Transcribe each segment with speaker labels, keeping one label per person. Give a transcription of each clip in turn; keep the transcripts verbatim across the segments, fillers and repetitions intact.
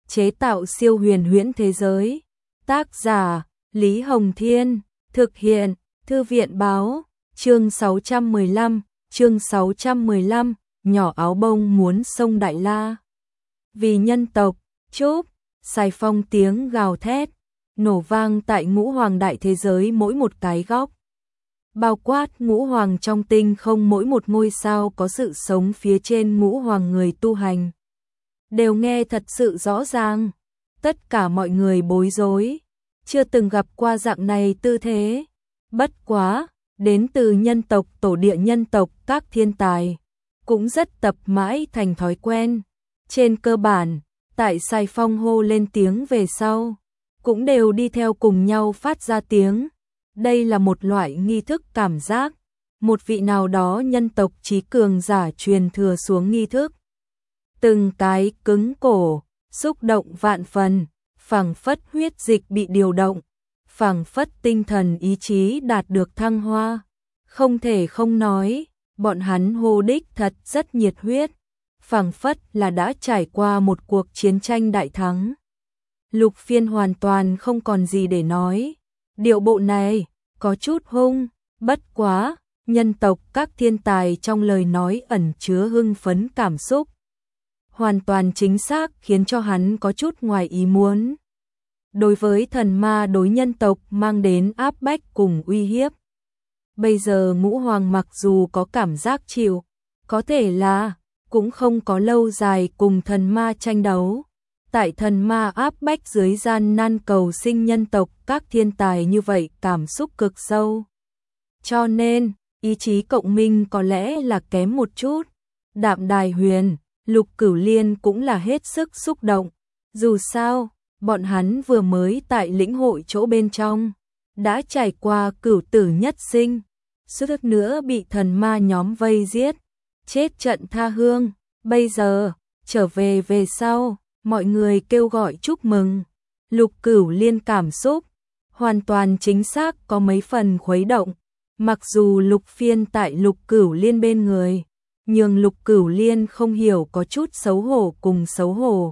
Speaker 1: chế tạo siêu huyền huyễn thế giới. Tác giả Lý Hồng Thiên, thực hiện Thư viện Báo. Chương sáu trăm mười lăm, chương sáu trăm mười lăm, nhỏ áo bông muốn sông Đại La. Vì nhân tộc, chúc, xài phong tiếng gào thét, nổ vang tại ngũ hoàng đại thế giới mỗi một cái góc. Bao quát ngũ hoàng trong tinh không, mỗi một ngôi sao có sự sống phía trên ngũ hoàng người tu hành. Đều nghe thật sự rõ ràng, tất cả mọi người bối rối, chưa từng gặp qua dạng này tư thế. Bất quá, đến từ nhân tộc tổ địa nhân tộc các thiên tài, cũng rất tập mãi thành thói quen. Trên cơ bản, tại Sài Phong hô lên tiếng về sau, cũng đều đi theo cùng nhau phát ra tiếng. Đây là một loại nghi thức cảm giác, một vị nào đó nhân tộc trí cường giả truyền thừa xuống nghi thức. Từng cái cứng cổ, xúc động vạn phần, phảng phất huyết dịch bị điều động, phảng phất tinh thần ý chí đạt được thăng hoa. Không thể không nói, bọn hắn hô đích thật rất nhiệt huyết, phảng phất là đã trải qua một cuộc chiến tranh đại thắng. Lục Phiên hoàn toàn không còn gì để nói, điệu bộ này có chút hung, bất quá, nhân tộc các thiên tài trong lời nói ẩn chứa hưng phấn cảm xúc. Hoàn toàn chính xác khiến cho hắn có chút ngoài ý muốn. Đối với thần ma đối nhân tộc mang đến áp bách cùng uy hiếp. Bây giờ ngũ hoàng mặc dù có cảm giác chịu, có thể là cũng không có lâu dài cùng thần ma tranh đấu. Tại thần ma áp bách dưới gian nan cầu sinh nhân tộc các thiên tài như vậy cảm xúc cực sâu. Cho nên, ý chí cộng minh có lẽ là kém một chút. Đạm Đài Huyền, Lục Cửu Liên cũng là hết sức xúc động. Dù sao, bọn hắn vừa mới tại lĩnh hội chỗ bên trong, đã trải qua cửu tử nhất sinh, suýt nữa bị thần ma nhóm vây giết, chết trận tha hương. Bây giờ, trở về về sau, mọi người kêu gọi chúc mừng. Lục Cửu Liên cảm xúc hoàn toàn chính xác có mấy phần khuấy động. Mặc dù Lục Phiên tại Lục Cửu Liên bên người, nhưng Lục Cửu Liên không hiểu có chút xấu hổ cùng xấu hổ.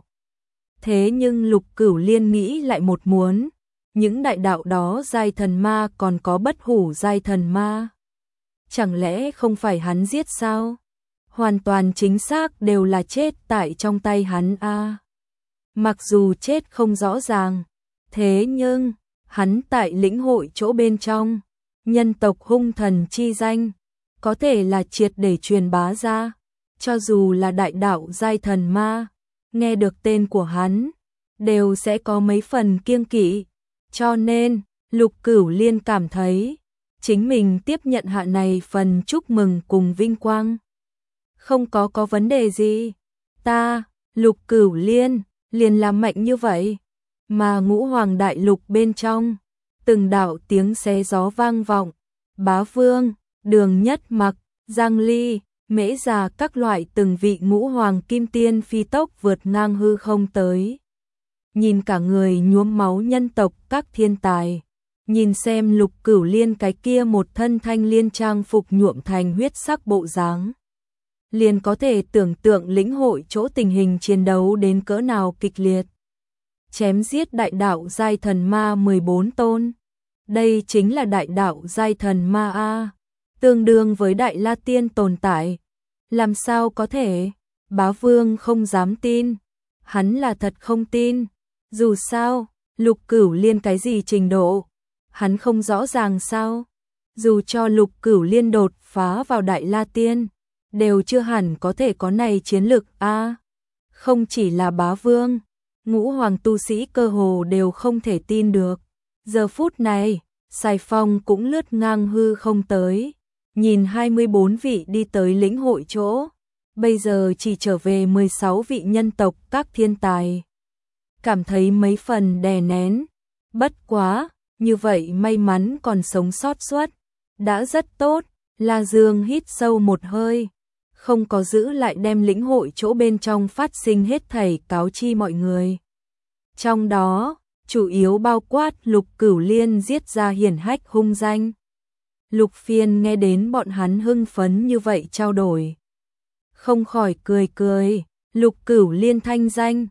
Speaker 1: Thế nhưng Lục Cửu Liên nghĩ lại một muốn, những đại đạo đó giai thần ma còn có bất hủ giai thần ma. Chẳng lẽ không phải hắn giết sao? Hoàn toàn chính xác đều là chết tại trong tay hắn a. À. Mặc dù chết không rõ ràng, thế nhưng hắn tại lĩnh hội chỗ bên trong, nhân tộc hung thần chi danh, có thể là triệt để truyền bá ra. Cho dù là đại đạo giai thần ma, nghe được tên của hắn, đều sẽ có mấy phần kiêng kỵ. Cho nên, Lục Cửu Liên cảm thấy, chính mình tiếp nhận hạ này phần chúc mừng cùng vinh quang. Không có có vấn đề gì. Ta, Lục Cửu Liên, liền làm mạnh như vậy. Mà ngũ hoàng đại lục bên trong, từng đạo tiếng xé gió vang vọng. Bá Vương, Đường Nhất Mặc, Giang Ly, Mễ Già các loại từng vị ngũ hoàng kim tiên phi tốc vượt ngang hư không tới. Nhìn cả người nhuốm máu nhân tộc các thiên tài. Nhìn xem Lục Cửu Liên cái kia một thân thanh liên trang phục nhuộm thành huyết sắc bộ dáng, liền có thể tưởng tượng lĩnh hội chỗ tình hình chiến đấu đến cỡ nào kịch liệt. Chém giết đại đạo giai thần ma mười bốn tôn. Đây chính là đại đạo giai thần ma a, tương đương với đại la tiên tồn tại. Làm sao có thể? Bá Vương không dám tin. Hắn là thật không tin. Dù sao, Lục Cửu Liên cái gì trình độ, hắn không rõ ràng sao? Dù cho Lục Cửu Liên đột phá vào đại la tiên, đều chưa hẳn có thể có này chiến lực a. À, không chỉ là Bá Vương, ngũ hoàng tu sĩ cơ hồ đều không thể tin được. Giờ phút này, Sài Phong cũng lướt ngang hư không tới, nhìn hai mươi bốn vị đi tới lĩnh hội chỗ, bây giờ chỉ trở về mười sáu vị nhân tộc các thiên tài. Cảm thấy mấy phần đè nén, bất quá, như vậy may mắn còn sống sót suốt, đã rất tốt. La Dương hít sâu một hơi, không có giữ lại đem lĩnh hội chỗ bên trong phát sinh hết thảy cáo chi mọi người. Trong đó, chủ yếu bao quát Lục Cửu Liên giết ra hiển hách hung danh. Lục Phiên nghe đến bọn hắn hưng phấn như vậy trao đổi, không khỏi cười cười. Lục Cửu Liên thanh danh,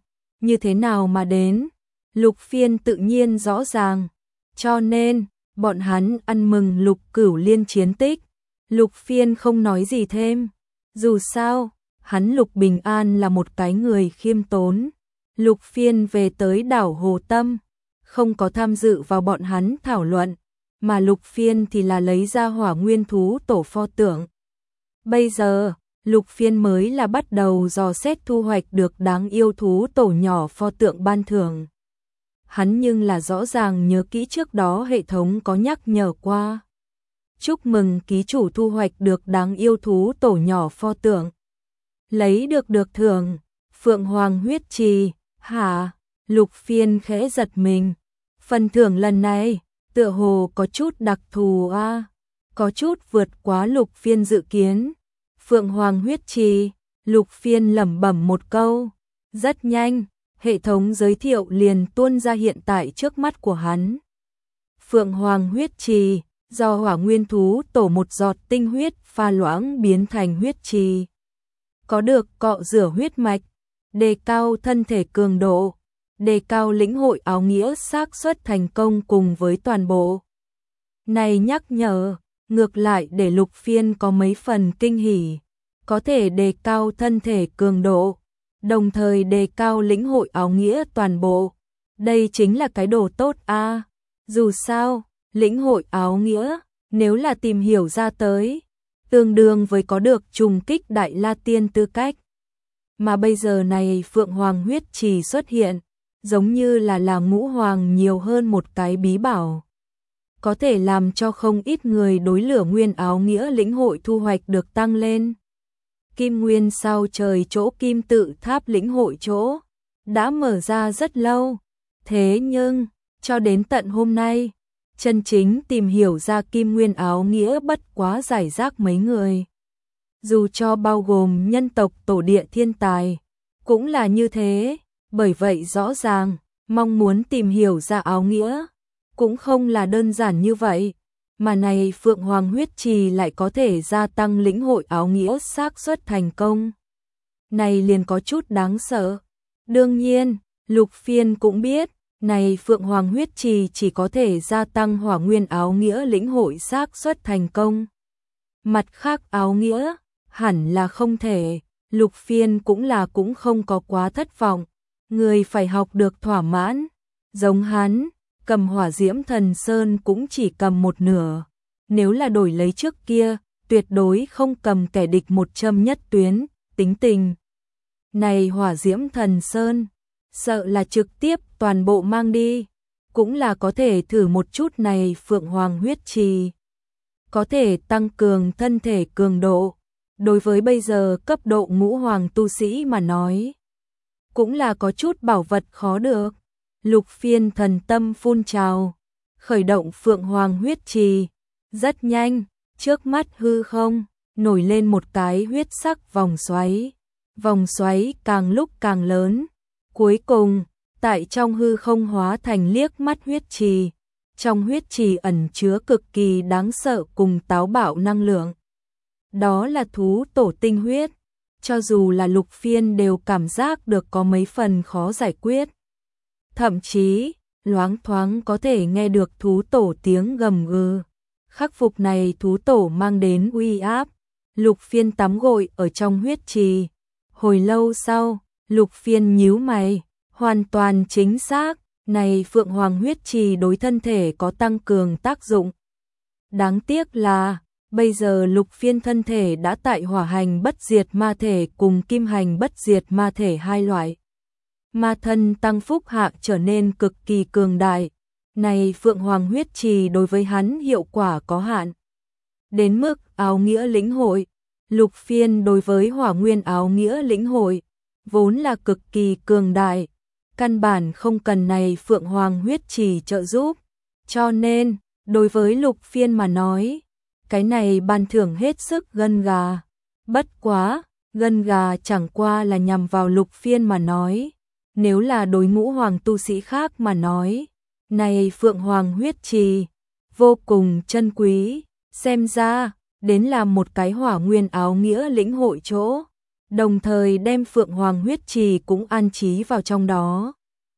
Speaker 1: như thế nào mà đến, Lục Phiên tự nhiên rõ ràng, cho nên, bọn hắn ăn mừng Lục Cửu Liên chiến tích, Lục Phiên không nói gì thêm, dù sao, hắn Lục Bình An là một cái người khiêm tốn, Lục Phiên về tới đảo Hồ Tâm, không có tham dự vào bọn hắn thảo luận, mà Lục Phiên thì là lấy ra Hỏa Nguyên thú tổ pho tượng. Bây giờ, Lục Phiên mới là bắt đầu dò xét thu hoạch được đáng yêu thú tổ nhỏ pho tượng ban thưởng. Hắn nhưng là rõ ràng nhớ kỹ trước đó hệ thống có nhắc nhở qua. Chúc mừng ký chủ thu hoạch được đáng yêu thú tổ nhỏ pho tượng. Lấy được được thưởng, Phượng Hoàng huyết trì, hả? Lục Phiên khẽ giật mình. Phần thưởng lần này, tựa hồ có chút đặc thù a, à? Có chút vượt quá Lục Phiên dự kiến. Phượng Hoàng huyết trì, Lục Phiên lẩm bẩm một câu. Rất nhanh, hệ thống giới thiệu liền tuôn ra hiện tại trước mắt của hắn. Phượng Hoàng huyết trì, do Hỏa Nguyên thú tổ một giọt tinh huyết pha loãng biến thành huyết trì. Có được cọ rửa huyết mạch, đề cao thân thể cường độ, đề cao lĩnh hội áo nghĩa xác suất thành công cùng với toàn bộ. Này nhắc nhở, ngược lại để Lục Phiên có mấy phần kinh hỉ, có thể đề cao thân thể cường độ, đồng thời đề cao lĩnh hội áo nghĩa toàn bộ. Đây chính là cái đồ tốt a. À. Dù sao, lĩnh hội áo nghĩa, nếu là tìm hiểu ra tới, tương đương với có được trùng kích Đại La Tiên tư cách. Mà bây giờ này Phượng Hoàng huyết trì xuất hiện, giống như là là ngũ hoàng nhiều hơn một cái bí bảo. Có thể làm cho không ít người đối lửa nguyên áo nghĩa lĩnh hội thu hoạch được tăng lên. Kim Nguyên sao trời chỗ kim tự tháp lĩnh hội chỗ, đã mở ra rất lâu. Thế nhưng, cho đến tận hôm nay, chân chính tìm hiểu ra Kim Nguyên áo nghĩa bất quá giải rác mấy người. Dù cho bao gồm nhân tộc tổ địa thiên tài, cũng là như thế, bởi vậy rõ ràng, mong muốn tìm hiểu ra áo nghĩa, cũng không là đơn giản như vậy, mà này Phượng Hoàng huyết trì lại có thể gia tăng lĩnh hội áo nghĩa xác suất thành công. Này liền có chút đáng sợ. Đương nhiên, Lục Phiên cũng biết, này Phượng Hoàng huyết trì chỉ có thể gia tăng Hỏa Nguyên áo nghĩa lĩnh hội xác suất thành công. Mặt khác áo nghĩa, hẳn là không thể, Lục Phiên cũng là cũng không có quá thất vọng, người phải học được thỏa mãn, giống hắn, cầm Hỏa Diễm Thần Sơn cũng chỉ cầm một nửa, nếu là đổi lấy trước kia, tuyệt đối không cầm kẻ địch một châm nhất tuyến, tính tình. Này Hỏa Diễm Thần Sơn, sợ là trực tiếp toàn bộ mang đi, cũng là có thể thử một chút này Phượng Hoàng huyết trì. Có thể tăng cường thân thể cường độ, đối với bây giờ cấp độ ngũ hoàng tu sĩ mà nói, cũng là có chút bảo vật khó được. Lục Phiên thần tâm phun trào, khởi động Phượng Hoàng huyết trì, rất nhanh, trước mắt hư không, nổi lên một cái huyết sắc vòng xoáy, vòng xoáy càng lúc càng lớn, cuối cùng, tại trong hư không hóa thành liếc mắt huyết trì, trong huyết trì ẩn chứa cực kỳ đáng sợ cùng táo bạo năng lượng. Đó là thú tổ tinh huyết, cho dù là Lục Phiên đều cảm giác được có mấy phần khó giải quyết. Thậm chí, loáng thoáng có thể nghe được thú tổ tiếng gầm gừ. Khắc phục này thú tổ mang đến uy áp. Lục Phiên tắm gội ở trong huyết trì. Hồi lâu sau, Lục Phiên nhíu mày, hoàn toàn chính xác, này Phượng Hoàng huyết trì đối thân thể có tăng cường tác dụng. Đáng tiếc là, bây giờ Lục Phiên thân thể đã tại hỏa hành bất diệt ma thể cùng kim hành bất diệt ma thể hai loại. Ma thân tăng phúc hạ trở nên cực kỳ cường đại, này Phượng Hoàng huyết trì đối với hắn hiệu quả có hạn. Đến mức áo nghĩa lĩnh hội, Lục Phiên đối với Hỏa Nguyên áo nghĩa lĩnh hội, vốn là cực kỳ cường đại, căn bản không cần này Phượng Hoàng huyết trì trợ giúp, cho nên, đối với Lục Phiên mà nói, cái này ban thưởng hết sức gân gà. Bất quá, gân gà chẳng qua là nhằm vào Lục Phiên mà nói. Nếu là đối ngũ hoàng tu sĩ khác mà nói, này Phượng Hoàng huyết trì, vô cùng chân quý, xem ra, đến là một cái Hỏa Nguyên áo nghĩa lĩnh hội chỗ. đồng thời đem Phượng Hoàng huyết trì cũng an trí vào trong đó.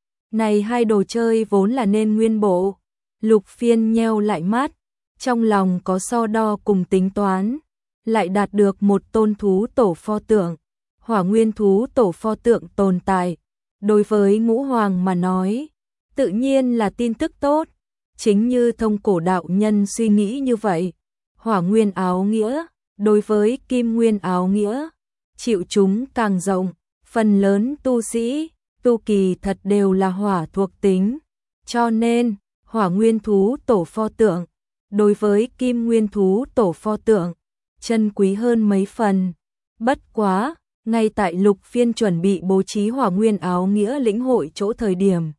Speaker 1: Này hai đồ chơi vốn là nên nguyên bộ, Lục Phiên nheo lại mắt, trong lòng có so đo cùng tính toán, lại đạt được một tôn thú tổ pho tượng, hỏa nguyên thú tổ pho tượng tồn tại. Đối với Ngũ Hoàng mà nói, tự nhiên là tin tức tốt, chính như Thông Cổ đạo nhân suy nghĩ như vậy. Hỏa nguyên áo nghĩa, đối với Kim nguyên áo nghĩa, chịu chúng càng rộng, phần lớn tu sĩ, tu kỳ thật đều là hỏa thuộc tính, cho nên hỏa nguyên thú tổ pho tượng, đối với Kim nguyên thú tổ pho tượng, chân quý hơn mấy phần. Bất quá, ngay tại Lục Phiên chuẩn bị bố trí hỏa nguyên áo nghĩa lĩnh hội chỗ thời điểm,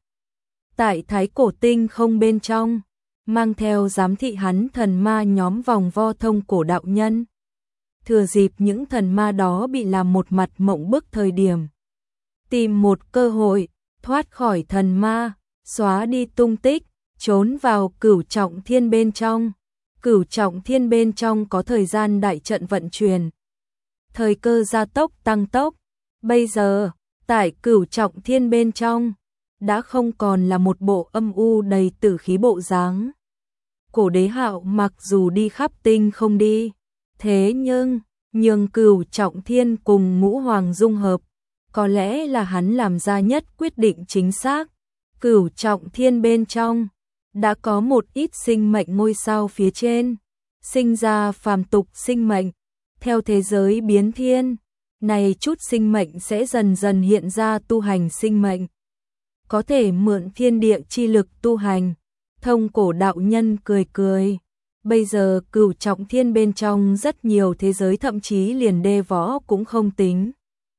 Speaker 1: tại Thái Cổ Tinh không bên trong, mang theo giám thị hắn thần ma nhóm vòng vo Thông Cổ đạo nhân. Thừa dịp những thần ma đó bị làm một mặt mộng bức thời điểm, tìm một cơ hội, thoát khỏi thần ma, xóa đi tung tích, trốn vào Cửu Trọng Thiên bên trong. Cửu Trọng Thiên bên trong có thời gian đại trận vận chuyển, thời cơ gia tốc tăng tốc. Bây giờ, tại Cửu Trọng Thiên bên trong, đã không còn là một bộ âm u đầy tử khí bộ dáng. Cổ Đế Hạo mặc dù đi khắp tinh không đi, thế nhưng, nhường Cửu Trọng Thiên cùng Ngũ Hoàng dung hợp, có lẽ là hắn làm ra nhất quyết định chính xác. Cửu Trọng Thiên bên trong, đã có một ít sinh mệnh ngôi sao phía trên, sinh ra phàm tục sinh mệnh. Theo thế giới biến thiên, này chút sinh mệnh sẽ dần dần hiện ra tu hành sinh mệnh, có thể mượn thiên địa chi lực tu hành. Thông Cổ đạo nhân cười cười, bây giờ Cửu Trọng Thiên bên trong rất nhiều thế giới thậm chí liền đê võ cũng không tính.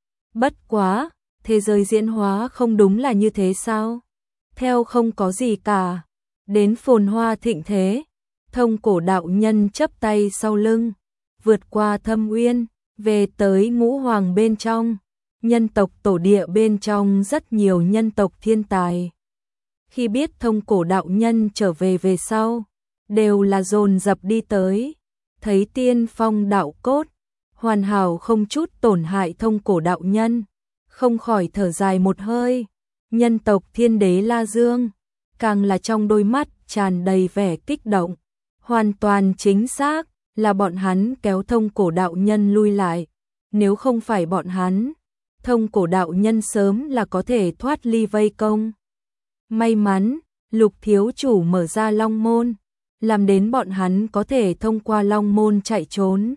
Speaker 1: Bất quá, thế giới diễn hóa không đúng là như thế sao? Theo không có gì cả, đến phồn hoa thịnh thế. Thông Cổ đạo nhân chắp tay sau lưng, vượt qua thâm uyên, về tới Ngũ Hoàng bên trong. Nhân tộc tổ địa bên trong rất nhiều nhân tộc thiên tài. Khi biết Thông Cổ đạo nhân trở về về sau, đều là dồn dập đi tới, thấy tiên phong đạo cốt, hoàn hảo không chút tổn hại Thông Cổ đạo nhân, không khỏi thở dài một hơi. Nhân tộc Thiên Đế La Dương, càng là trong đôi mắt tràn đầy vẻ kích động, hoàn toàn chính xác là bọn hắn kéo Thông Cổ đạo nhân lui lại, nếu không phải bọn hắn, Thông Cổ đạo nhân sớm là có thể thoát ly vây công. May mắn, Lục thiếu chủ mở ra Long Môn, làm đến bọn hắn có thể thông qua Long Môn chạy trốn,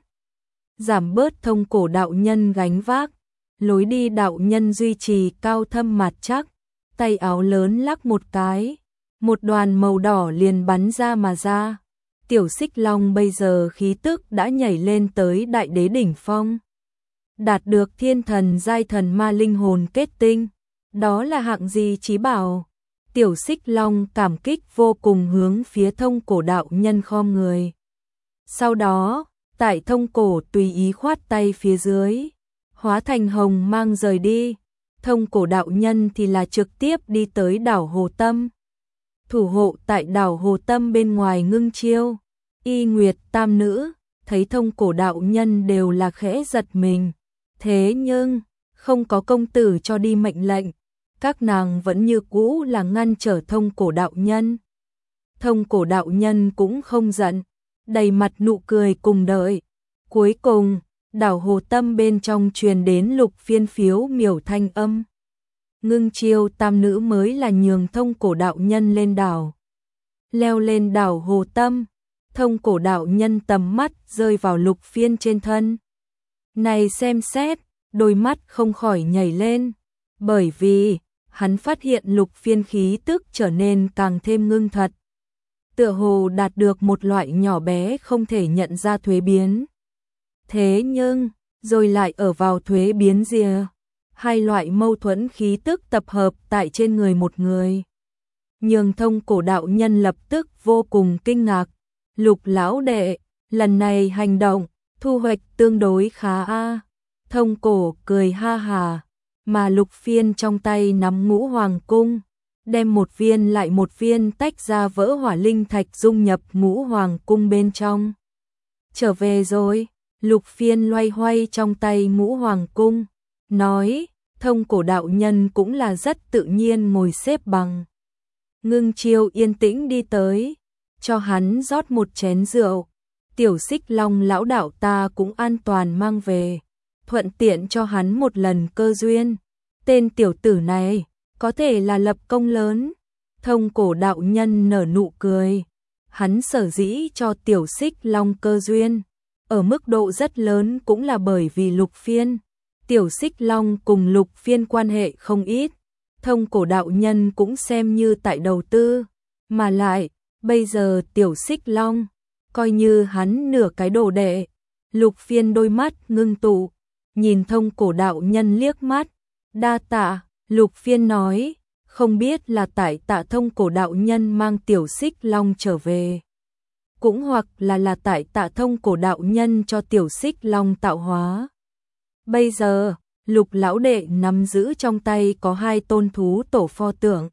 Speaker 1: giảm bớt Thông Cổ đạo nhân gánh vác. Lối đi đạo nhân duy trì cao thâm mặt chắc, tay áo lớn lắc một cái, một đoàn màu đỏ liền bắn ra mà ra. Tiểu Xích Long bây giờ khí tức đã nhảy lên tới đại đế đỉnh phong, đạt được thiên thần giai thần ma linh hồn kết tinh, đó là hạng gì chí bảo. Tiểu Xích Long cảm kích vô cùng hướng phía Thông Cổ đạo nhân khom người. Sau đó, tại Thông Cổ tùy ý khoát tay phía dưới, hóa thành hồng mang rời đi. Thông Cổ đạo nhân thì là trực tiếp đi tới đảo Hồ Tâm. Thủ hộ tại đảo Hồ Tâm bên ngoài Ngưng Chiêu, Y Nguyệt tam nữ, thấy Thông Cổ đạo nhân đều là khẽ giật mình. Thế nhưng, không có công tử cho đi mệnh lệnh, các nàng vẫn như cũ là ngăn trở Thông Cổ đạo nhân. Thông Cổ đạo nhân cũng không giận, đầy mặt nụ cười cùng đợi. Cuối cùng, đảo Hồ Tâm bên trong truyền đến Lục Phiên phiếu miểu thanh âm. Ngưng Chiêu tam nữ mới là nhường Thông Cổ đạo nhân lên đảo. Leo lên đảo Hồ Tâm, Thông Cổ đạo nhân tầm mắt rơi vào Lục Phiên trên thân. Này xem xét, đôi mắt không khỏi nhảy lên, bởi vì hắn phát hiện Lục Phiên khí tức trở nên càng thêm ngưng thật. Tựa hồ đạt được một loại nhỏ bé không thể nhận ra thuế biến. Thế nhưng, rồi lại ở vào thuế biến rìa, hai loại mâu thuẫn khí tức tập hợp tại trên người một người. Nhường Thông Cổ đạo nhân lập tức vô cùng kinh ngạc. Lục lão đệ, lần này hành động, thu hoạch tương đối khá a. Thông Cổ cười ha hà, mà Lục Phiên trong tay nắm Ngũ Hoàng cung, đem một viên lại một viên tách ra vỡ hỏa linh thạch dung nhập Ngũ Hoàng cung bên trong. Trở về rồi. Lục Phiên loay hoay trong tay Ngũ Hoàng cung, nói, Thông Cổ đạo nhân cũng là rất tự nhiên ngồi xếp bằng. Ngưng Chiêu yên tĩnh đi tới, cho hắn rót một chén rượu. Tiểu Xích Long lão đạo ta cũng an toàn mang về, thuận tiện cho hắn một lần cơ duyên. Tên tiểu tử này có thể là lập công lớn. Thông Cổ đạo nhân nở nụ cười. Hắn sở dĩ cho Tiểu Xích Long cơ duyên, ở mức độ rất lớn cũng là bởi vì Lục Phiên. Tiểu Xích Long cùng Lục Phiên quan hệ không ít, Thông Cổ đạo nhân cũng xem như tại đầu tư, mà lại, bây giờ Tiểu Xích Long, coi như hắn nửa cái đồ đệ. Lục Phiên đôi mắt ngưng tụ, nhìn Thông Cổ đạo nhân liếc mắt, đa tạ. Lục Phiên nói, không biết là tại tạ Thông Cổ đạo nhân mang Tiểu Xích Long trở về, cũng hoặc là là tại tạ Thông Cổ đạo nhân cho Tiểu Xích Long tạo hóa. Bây giờ, Lục lão đệ nắm giữ trong tay có hai tôn thú tổ pho tượng.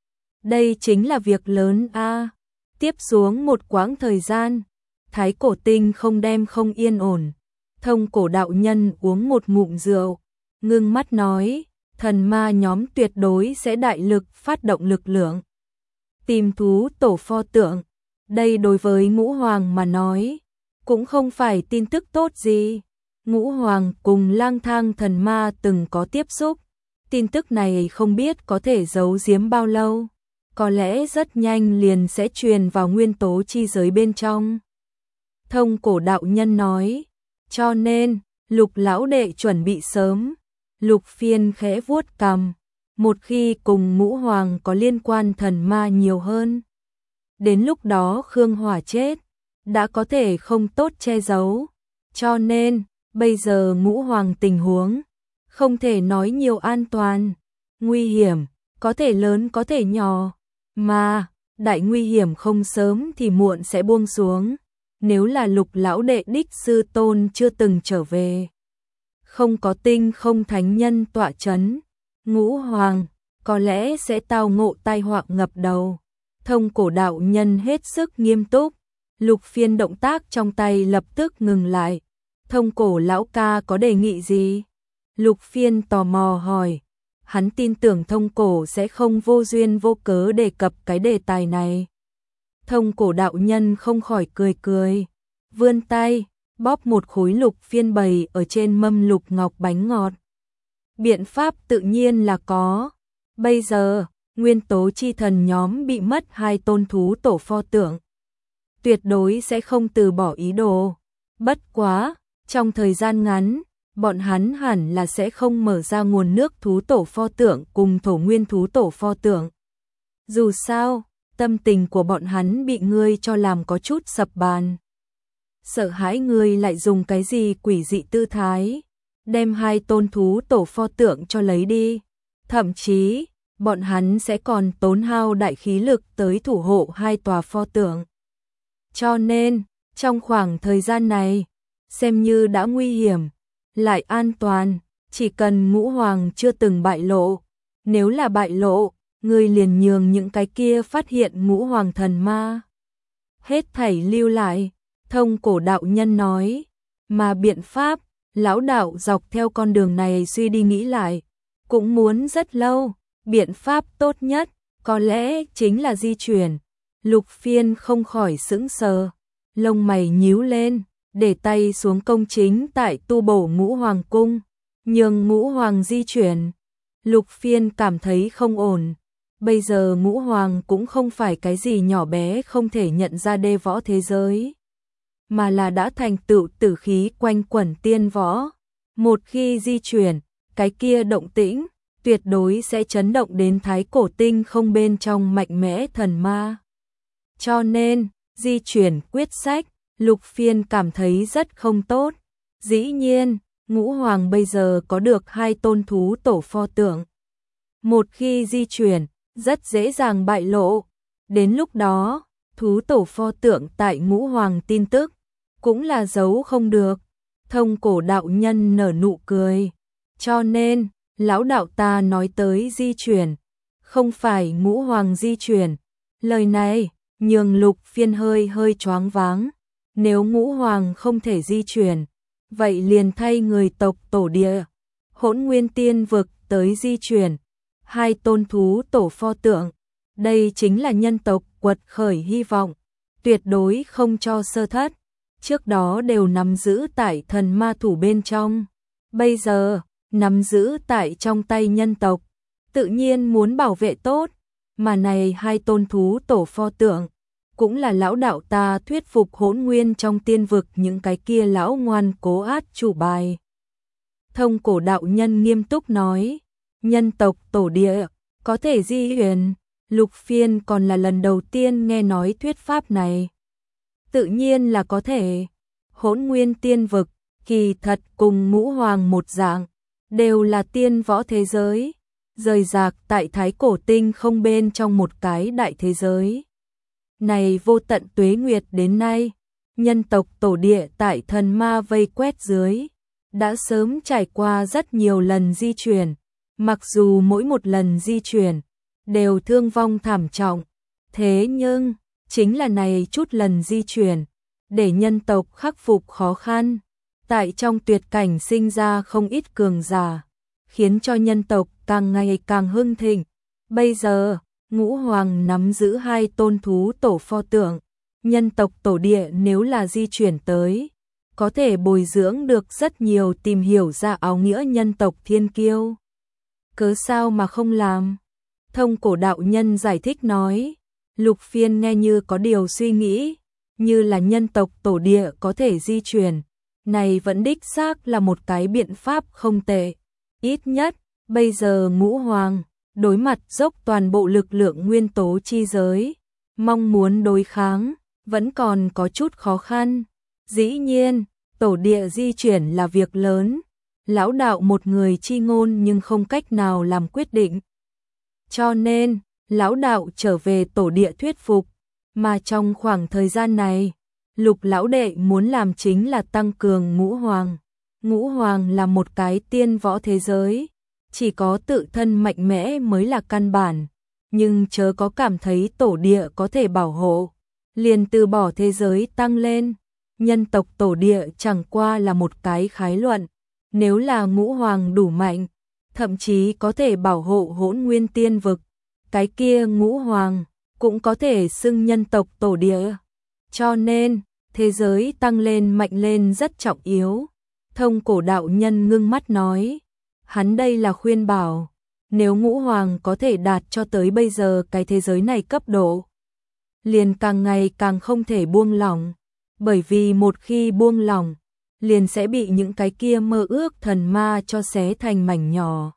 Speaker 1: Đây chính là việc lớn a. À. Tiếp xuống một quãng thời gian, Thái Cổ Tinh không đem không yên ổn. Thông Cổ đạo nhân uống một ngụm rượu, ngưng mắt nói, thần ma nhóm tuyệt đối sẽ đại lực phát động lực lượng tìm thú tổ pho tượng. Đây đối với Ngũ Hoàng mà nói, cũng không phải tin tức tốt gì. Ngũ Hoàng cùng Lang Thang thần ma từng có tiếp xúc, tin tức này không biết có thể giấu giếm bao lâu, có lẽ rất nhanh liền sẽ truyền vào nguyên tố chi giới bên trong. Thông Cổ đạo nhân nói, cho nên, Lục lão đệ chuẩn bị sớm. Lục Phiên khẽ vuốt cằm, một khi cùng Ngũ Hoàng có liên quan thần ma nhiều hơn, đến lúc đó Khương Hỏa chết, đã có thể không tốt che giấu, cho nên, bây giờ Ngũ Hoàng tình huống, không thể nói nhiều an toàn, nguy hiểm, có thể lớn có thể nhỏ, mà, đại nguy hiểm không sớm thì muộn sẽ buông xuống, nếu là Lục lão đệ đích sư tôn chưa từng trở về, không có tinh không thánh nhân tọa chấn, Ngũ Hoàng, có lẽ sẽ tao ngộ tai họa ngập đầu. Thông Cổ đạo nhân hết sức nghiêm túc, Lục Phiên động tác trong tay lập tức ngừng lại. Thông Cổ lão ca có đề nghị gì? Lục Phiên tò mò hỏi. Hắn tin tưởng Thông Cổ sẽ không vô duyên vô cớ đề cập cái đề tài này. Thông Cổ đạo nhân không khỏi cười cười, vươn tay, bóp một khối Lục Phiên bày ở trên mâm lục ngọc bánh ngọt. Biện pháp tự nhiên là có. Bây giờ, nguyên tố chi thần nhóm bị mất hai tôn thú tổ pho tượng, tuyệt đối sẽ không từ bỏ ý đồ. Bất quá, trong thời gian ngắn, bọn hắn hẳn là sẽ không mở ra nguồn nước thú tổ pho tượng cùng thổ nguyên thú tổ pho tượng. Dù sao, tâm tình của bọn hắn bị ngươi cho làm có chút sập bàn. Sợ hãi ngươi lại dùng cái gì quỷ dị tư thái, đem hai tôn thú tổ pho tượng cho lấy đi. Thậm chí, bọn hắn sẽ còn tốn hao đại khí lực tới thủ hộ hai tòa pho tượng. Cho nên, trong khoảng thời gian này, xem như đã nguy hiểm, lại an toàn, chỉ cần Ngũ Hoàng chưa từng bại lộ. Nếu là bại lộ, ngươi liền nhường những cái kia phát hiện Ngũ Hoàng thần ma. Hết thảy lưu lại, Thông Cổ đạo nhân nói, mà biện pháp, lão đạo dọc theo con đường này suy đi nghĩ lại, cũng muốn rất lâu. Biện pháp tốt nhất, có lẽ chính là di chuyển. Lục Phiên không khỏi sững sờ, lông mày nhíu lên, để tay xuống công chính tại tu bổ Ngũ Hoàng cung, nhường Ngũ Hoàng di chuyển. Lục Phiên cảm thấy không ổn. Bây giờ Ngũ Hoàng cũng không phải cái gì nhỏ bé không thể nhận ra đê võ thế giới, mà là đã thành tựu tử khí quanh quẩn tiên võ. Một khi di chuyển, cái kia động tĩnh tuyệt đối sẽ chấn động đến Thái Cổ Tinh không bên trong mạnh mẽ thần ma. Cho nên, di chuyển quyết sách, Lục Phiên cảm thấy rất không tốt. Dĩ nhiên, Ngũ Hoàng bây giờ có được hai tôn thú tổ pho tượng. Một khi di chuyển, rất dễ dàng bại lộ. Đến lúc đó, thú tổ pho tượng tại Ngũ Hoàng tin tức, cũng là giấu không được. Thông Cổ đạo nhân nở nụ cười. Cho nên, lão đạo ta nói tới di chuyển, không phải Ngũ Hoàng di chuyển. Lời này, nhường Lục Phiên hơi hơi choáng váng. Nếu Ngũ Hoàng không thể di chuyển, vậy liền thay người tộc tổ địa, Hỗn Nguyên Tiên Vực tới di chuyển, hai tôn thú tổ pho tượng. Đây chính là nhân tộc quật khởi hy vọng, tuyệt đối không cho sơ thất. Trước đó đều nắm giữ tại thần ma thủ bên trong, bây giờ nắm giữ tại trong tay nhân tộc, tự nhiên muốn bảo vệ tốt. Mà này hai tôn thú tổ pho tượng, cũng là lão đạo ta thuyết phục Hỗn Nguyên trong tiên vực những cái kia lão ngoan cố át chủ bài. Thông Cổ đạo nhân nghiêm túc nói, nhân tộc tổ địa có thể di huyền, Lục Phiên còn là lần đầu tiên nghe nói thuyết pháp này. Tự nhiên là có thể. Hỗn Nguyên tiên vực kỳ thật cùng Ngũ Hoàng một dạng, đều là tiên võ thế giới, rời rạc tại Thái Cổ Tinh không bên trong một cái đại thế giới. Này vô tận tuế nguyệt đến nay, nhân tộc tổ địa tại thần ma vây quét dưới, đã sớm trải qua rất nhiều lần di chuyển, mặc dù mỗi một lần di chuyển đều thương vong thảm trọng, thế nhưng chính là này chút lần di chuyển để nhân tộc khắc phục khó khăn, tại trong tuyệt cảnh sinh ra không ít cường giả, khiến cho nhân tộc càng ngày càng hưng thịnh. Bây giờ, Ngũ Hoàng nắm giữ hai tôn thú tổ pho tượng, nhân tộc tổ địa nếu là di chuyển tới, có thể bồi dưỡng được rất nhiều tìm hiểu ra áo nghĩa nhân tộc thiên kiêu. Cớ sao mà không làm? Thông Cổ đạo nhân giải thích nói. Lục Phiên nghe như có điều suy nghĩ, như là nhân tộc tổ địa có thể di chuyển, này vẫn đích xác là một cái biện pháp không tệ. Ít nhất, bây giờ Ngũ Hoàng đối mặt dốc toàn bộ lực lượng nguyên tố chi giới, mong muốn đối kháng, vẫn còn có chút khó khăn. Dĩ nhiên, tổ địa di chuyển là việc lớn, lão đạo một người chi ngôn nhưng không cách nào làm quyết định. Cho nên, lão đạo trở về tổ địa thuyết phục, mà trong khoảng thời gian này, Lục lão đệ muốn làm chính là tăng cường Ngũ Hoàng. Ngũ Hoàng là một cái tiên võ thế giới, chỉ có tự thân mạnh mẽ mới là căn bản, nhưng chớ có cảm thấy tổ địa có thể bảo hộ, liền từ bỏ thế giới tăng lên. Nhân tộc tổ địa chẳng qua là một cái khái luận, nếu là Ngũ Hoàng đủ mạnh, thậm chí có thể bảo hộ Hỗn Nguyên tiên vực, cái kia Ngũ Hoàng cũng có thể xưng nhân tộc tổ địa. Cho nên, thế giới tăng lên mạnh lên rất trọng yếu. Thông Cổ đạo nhân ngưng mắt nói, hắn đây là khuyên bảo, nếu Ngũ Hoàng có thể đạt cho tới bây giờ cái thế giới này cấp độ, liền càng ngày càng không thể buông lỏng, bởi vì một khi buông lỏng, liền sẽ bị những cái kia mơ ước thần ma cho xé thành mảnh nhỏ.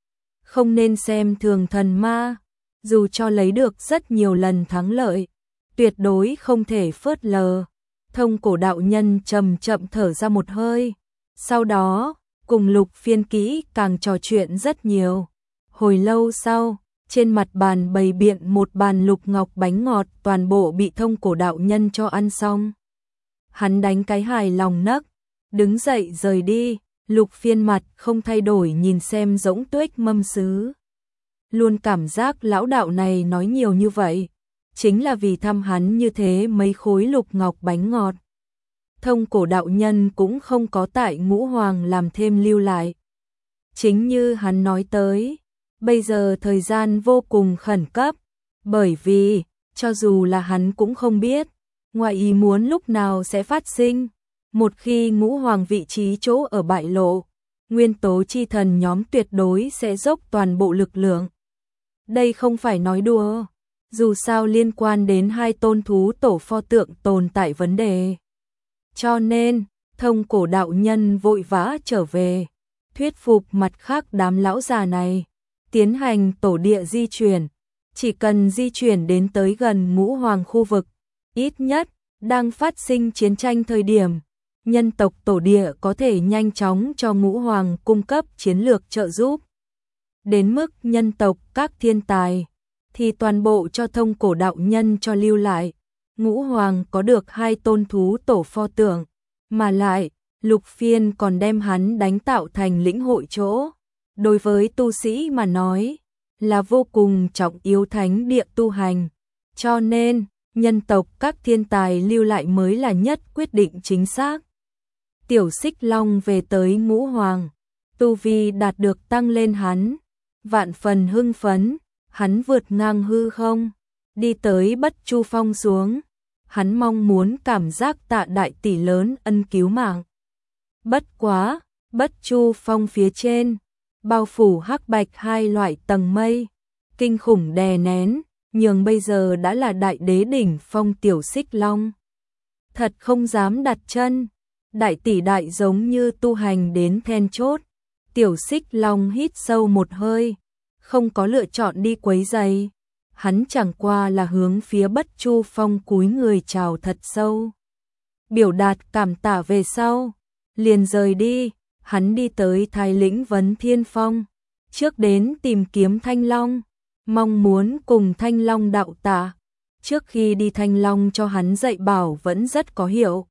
Speaker 1: Không nên xem thường thần ma, dù cho lấy được rất nhiều lần thắng lợi, tuyệt đối không thể phớt lờ. Thông Cổ đạo nhân chậm chậm thở ra một hơi, sau đó, cùng Lục Phiên kỹ càng trò chuyện rất nhiều. Hồi lâu sau, trên mặt bàn bày biện một bàn lục ngọc bánh ngọt toàn bộ bị Thông Cổ đạo nhân cho ăn xong. Hắn đánh cái hài lòng nấc, đứng dậy rời đi. Lục Phiên mặt không thay đổi nhìn xem Rỗng Tuếch mâm sứ. Luôn cảm giác lão đạo này nói nhiều như vậy, chính là vì thăm hắn như thế mấy khối lục ngọc bánh ngọt. Thông Cổ đạo nhân cũng không có tại Ngũ Hoàng làm thêm lưu lại. Chính như hắn nói tới, bây giờ thời gian vô cùng khẩn cấp, bởi vì, cho dù là hắn cũng không biết, ngoại ý muốn lúc nào sẽ phát sinh. Một khi Ngũ Hoàng vị trí chỗ ở bại lộ, nguyên tố chi thần nhóm tuyệt đối sẽ dốc toàn bộ lực lượng. Đây không phải nói đùa, dù sao liên quan đến hai tôn thú tổ pho tượng tồn tại vấn đề. Cho nên, Thông Cổ đạo nhân vội vã trở về, thuyết phục mặt khác đám lão già này, tiến hành tổ địa di chuyển, chỉ cần di chuyển đến tới gần Ngũ Hoàng khu vực, ít nhất, đang phát sinh chiến tranh thời điểm, nhân tộc tổ địa có thể nhanh chóng cho Ngũ Hoàng cung cấp chiến lược trợ giúp. Đến mức nhân tộc các thiên tài, thì toàn bộ cho Thông Cổ đạo nhân cho lưu lại. Ngũ Hoàng có được hai tôn thú tổ pho tượng, mà lại, Lục Phiên còn đem hắn đánh tạo thành lĩnh hội chỗ. Đối với tu sĩ mà nói, là vô cùng trọng yếu thánh địa tu hành. Cho nên, nhân tộc các thiên tài lưu lại mới là nhất quyết định chính xác. Tiểu Xích Long về tới Ngũ Hoàng, tu vi đạt được tăng lên hắn, vạn phần hưng phấn, hắn vượt ngang hư không, đi tới Bất Chu Phong xuống, hắn mong muốn cảm giác tạ đại tỷ lớn ân cứu mạng. Bất quá, Bất Chu Phong phía trên, bao phủ hắc bạch hai loại tầng mây, kinh khủng đè nén, nhường bây giờ đã là đại đế đỉnh phong Tiểu Xích Long. Thật không dám đặt chân, đại tỷ đại giống như tu hành đến then chốt, Tiểu Xích Long hít sâu một hơi, không có lựa chọn đi quấy giày, hắn chẳng qua là hướng phía Bất Chu Phong cúi người chào thật sâu. Biểu đạt cảm tạ về sau, liền rời đi, hắn đi tới Thái Lĩnh Vấn Thiên Phong, trước đến tìm kiếm Thanh Long, mong muốn cùng Thanh Long đạo tạ. Trước khi đi Thanh Long cho hắn dạy bảo vẫn rất có hiệu.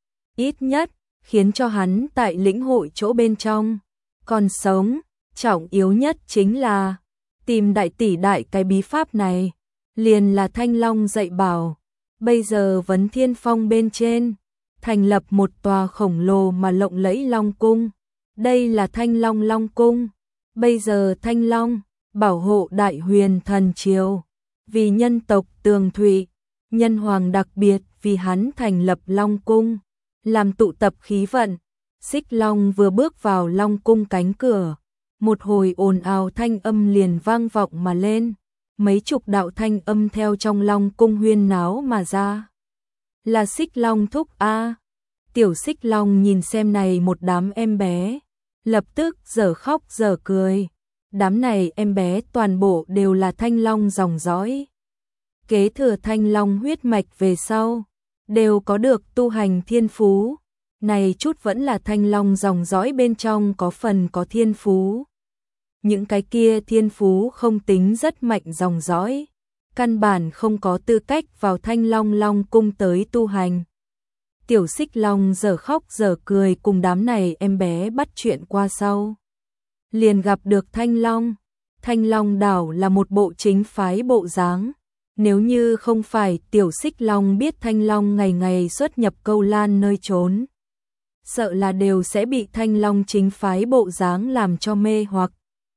Speaker 1: Ít nhất, khiến cho hắn tại lĩnh hội chỗ bên trong. Còn sống, trọng yếu nhất chính là tìm đại tỷ đại cái bí pháp này. Liền là Thanh Long dạy bảo. Bây giờ Vấn Thiên Phong bên trên, thành lập một tòa khổng lồ mà lộng lẫy Long Cung. Đây là Thanh Long Long Cung. Bây giờ Thanh Long bảo hộ Đại Huyền Thần Triều, vì nhân tộc tường thụy, nhân hoàng đặc biệt vì hắn thành lập Long Cung, làm tụ tập khí vận. Xích Long vừa bước vào Long Cung cánh cửa, một hồi ồn ào thanh âm liền vang vọng mà lên, mấy chục đạo thanh âm theo trong Long Cung huyên náo mà ra. Là Xích Long thúc a. Tiểu Xích Long nhìn xem này một đám em bé, lập tức dở khóc dở cười. Đám này em bé toàn bộ đều là Thanh Long dòng dõi. Kế thừa Thanh Long huyết mạch về sau, đều có được tu hành thiên phú. Này chút vẫn là Thanh Long dòng dõi bên trong có phần có thiên phú. Những cái kia thiên phú không tính rất mạnh dòng dõi, căn bản không có tư cách vào Thanh Long Long Cung tới tu hành. Tiểu Xích Long dở khóc dở cười cùng đám này em bé bắt chuyện qua sau. Liền gặp được Thanh Long. Thanh Long đảo là một bộ chính phái bộ dáng. Nếu như không phải Tiểu Xích Long biết Thanh Long ngày ngày xuất nhập Câu Lan nơi trốn, sợ là đều sẽ bị Thanh Long chính phái bộ dáng làm cho mê hoặc.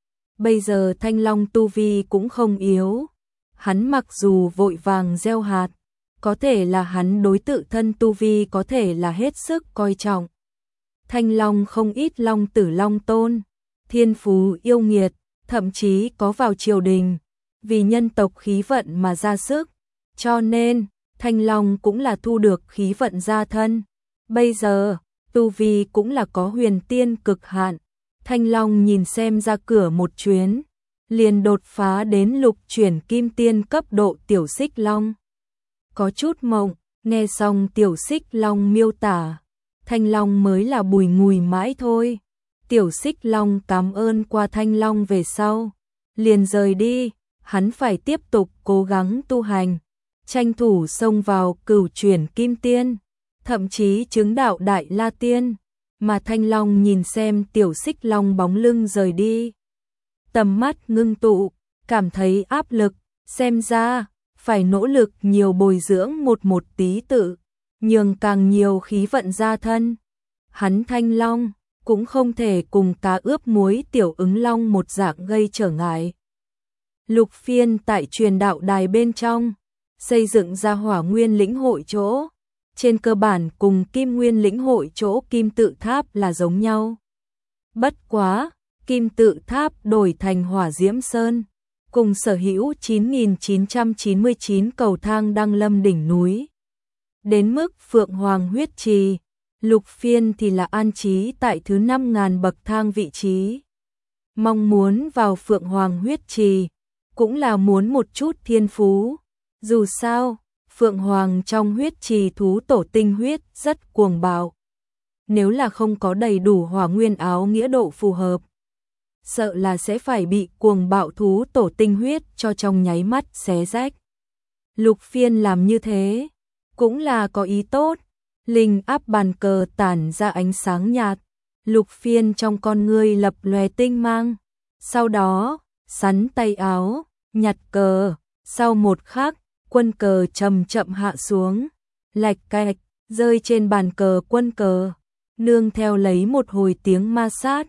Speaker 1: Bây giờ Thanh Long tu vi cũng không yếu. Hắn mặc dù vội vàng gieo hạt, có thể là hắn đối tự thân tu vi có thể là hết sức coi trọng. Thanh Long không ít long tử long tôn, thiên phú yêu nghiệt, thậm chí có vào triều đình, vì nhân tộc khí vận mà ra sức, cho nên Thanh Long cũng là thu được khí vận gia thân. Bây giờ, tu vi cũng là có huyền tiên cực hạn. Thanh Long nhìn xem ra cửa một chuyến, liền đột phá đến lục chuyển kim tiên cấp độ. Tiểu Xích Long có chút mộng, nghe xong Tiểu Xích Long miêu tả, Thanh Long mới là bùi ngùi mãi thôi. Tiểu Xích Long cảm ơn qua Thanh Long về sau, liền rời đi, hắn phải tiếp tục cố gắng tu hành, tranh thủ xông vào cửu chuyển kim tiên, thậm chí chứng đạo đại la tiên. Mà Thanh Long nhìn xem Tiểu Xích Long bóng lưng rời đi, tầm mắt ngưng tụ, cảm thấy áp lực, xem ra phải nỗ lực nhiều bồi dưỡng một một tí tự, nhường càng nhiều khí vận gia thân. Hắn Thanh Long cũng không thể cùng cá ướp muối Tiểu Ứng Long một dạng gây trở ngại. Lục Phiên tại truyền đạo đài bên trong, xây dựng ra Hỏa Nguyên lĩnh hội chỗ, trên cơ bản cùng Kim Nguyên lĩnh hội chỗ Kim Tự Tháp là giống nhau. Bất quá, Kim Tự Tháp đổi thành Hỏa Diễm Sơn, cùng sở hữu chín nghìn chín trăm chín mươi chín cầu thang đăng lâm đỉnh núi. Đến mức Phượng Hoàng huyết trì, Lục Phiên thì là an trí tại thứ năm nghìn bậc thang vị trí. Mong muốn vào Phượng Hoàng huyết trì, cũng là muốn một chút thiên phú. Dù sao, Phượng Hoàng trong huyết trì thú tổ tinh huyết rất cuồng bạo. Nếu là không có đầy đủ hỏa nguyên áo nghĩa độ phù hợp, sợ là sẽ phải bị cuồng bạo thú tổ tinh huyết cho trong nháy mắt xé rách. Lục Phiên làm như thế, cũng là có ý tốt. Linh áp bàn cờ tản ra ánh sáng nhạt, Lục Phiên trong con ngươi lập lòe tinh mang. Sau đó, sắn tay áo, nhặt cờ, sau một khắc, quân cờ chậm chậm hạ xuống, lạch cạch, rơi trên bàn cờ quân cờ, nương theo lấy một hồi tiếng ma sát,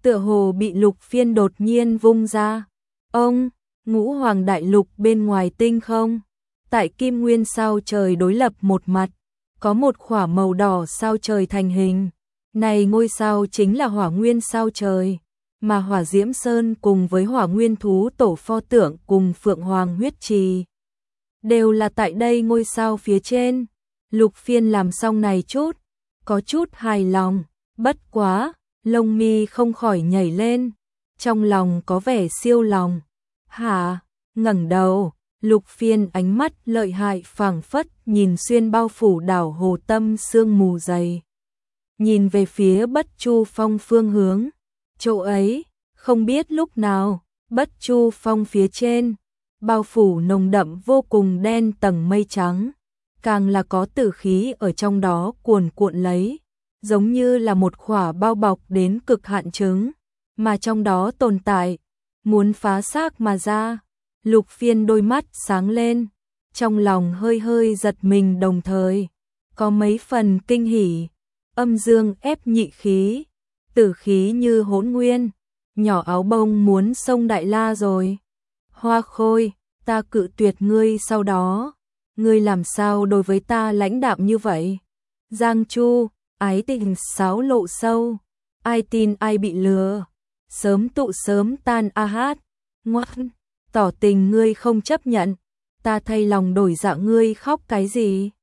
Speaker 1: tựa hồ bị Lục Phiên đột nhiên vung ra. Ông, ngũ hoàng đại lục bên ngoài tinh không, tại kim nguyên sao trời đối lập một mặt, có một khỏa màu đỏ sao trời thành hình. Này ngôi sao chính là hỏa nguyên sao trời, mà hỏa diễm sơn cùng với hỏa nguyên thú tổ pho tượng cùng phượng hoàng huyết trì đều là tại đây ngôi sao phía trên. Lục Phiên làm xong này chút, có chút hài lòng, bất quá, lông mi không khỏi nhảy lên, trong lòng có vẻ siêu lòng. Hả? Ngẩng đầu, Lục Phiên ánh mắt lợi hại phảng phất nhìn xuyên bao phủ đảo hồ tâm sương mù dày. Nhìn về phía Bất Chu Phong phương hướng, chỗ ấy, không biết lúc nào, Bất Chu Phong phía trên, bao phủ nồng đậm vô cùng đen tầng mây trắng, càng là có tử khí ở trong đó cuồn cuộn lấy, giống như là một khỏa bao bọc đến cực hạn trứng, mà trong đó tồn tại, muốn phá xác mà ra. Lục Phiên đôi mắt sáng lên, trong lòng hơi hơi giật mình đồng thời, có mấy phần kinh hỉ, âm dương ép nhị khí, tử khí như hỗn nguyên, nhỏ áo bông muốn xông Đại La rồi. Hoa Khôi, ta cự tuyệt ngươi sau đó, ngươi làm sao đối với ta lãnh đạm như vậy? Giang Chu, ái tình sáo lộ sâu, ai tin ai bị lừa, sớm tụ sớm tan a hát, ngoan, tỏ tình ngươi không chấp nhận, ta thay lòng đổi dạ ngươi khóc cái gì?